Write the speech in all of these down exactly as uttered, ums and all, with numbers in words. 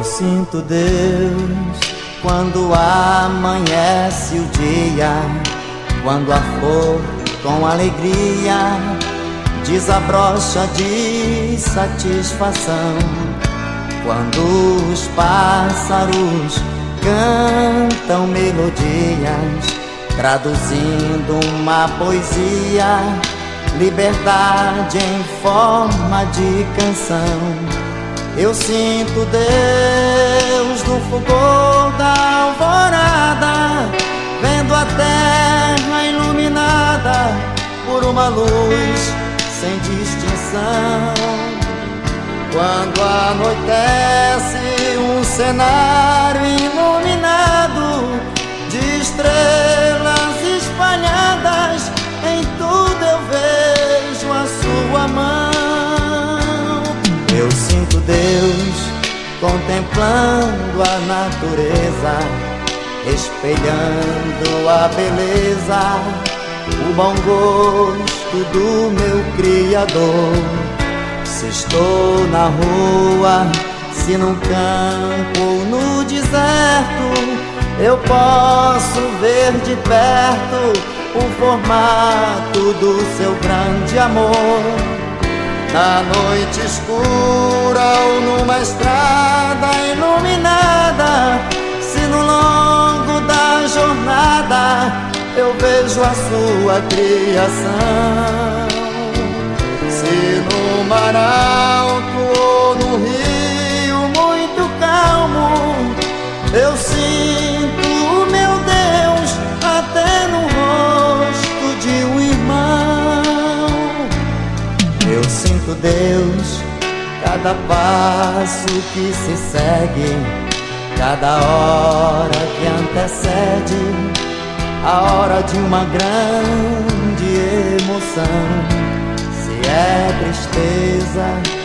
Eu sinto Deus quando amanhece o dia, quando a flor com alegria desabrocha de satisfação, quando os pássaros cantam melodias, traduzindo uma poesia, liberdade em forma de canção. Eu sinto Deus no fulgor da alvorada, vendo a terra iluminada por uma luz sem distinção. Quando anoitece um cenário iluminado de estrelas espalhadas, em tudo eu vejo a sua mão. Eu sinto Deus contemplando a natureza, espelhando a beleza, o bom gosto do meu Criador. Se estou na rua, se num campo ou no deserto, eu posso ver de perto o formato do seu grande amor. Na noite escura ou numa estrada iluminada, se no longo da jornada eu vejo a sua criação. Se no mar alto ou no rio muito calmo, eu sinto o meu Deus até no rosto de um irmão. Eu sinto Deus cada passo que se segue, cada hora que antecede a hora de uma grande emoção. Se é tristeza,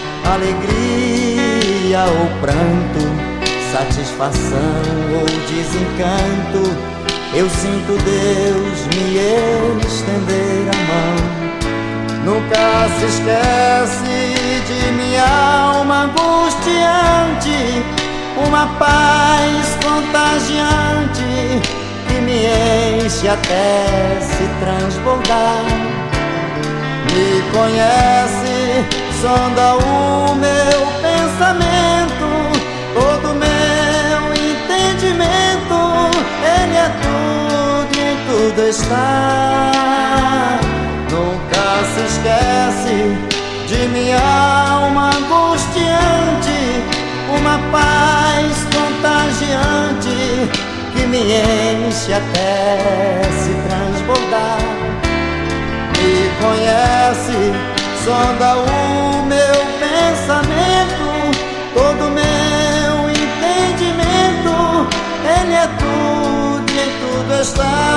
alegria ou pranto, satisfação ou desencanto, eu sinto Deus me estender a mão. Nunca se esquece de minha alma angustiante, uma paz contagiante que me enche até se transbordar. Me conhece, sonda o meu pensamento, todo meu entendimento, Ele é tudo e em tudo está. Nunca se esquece de minha alma angustiante, uma paz contagiante que me enche até se transbordar. Me conhece, sonda o meu pensamento, todo meu entendimento, Ele é tudo e em tudo está.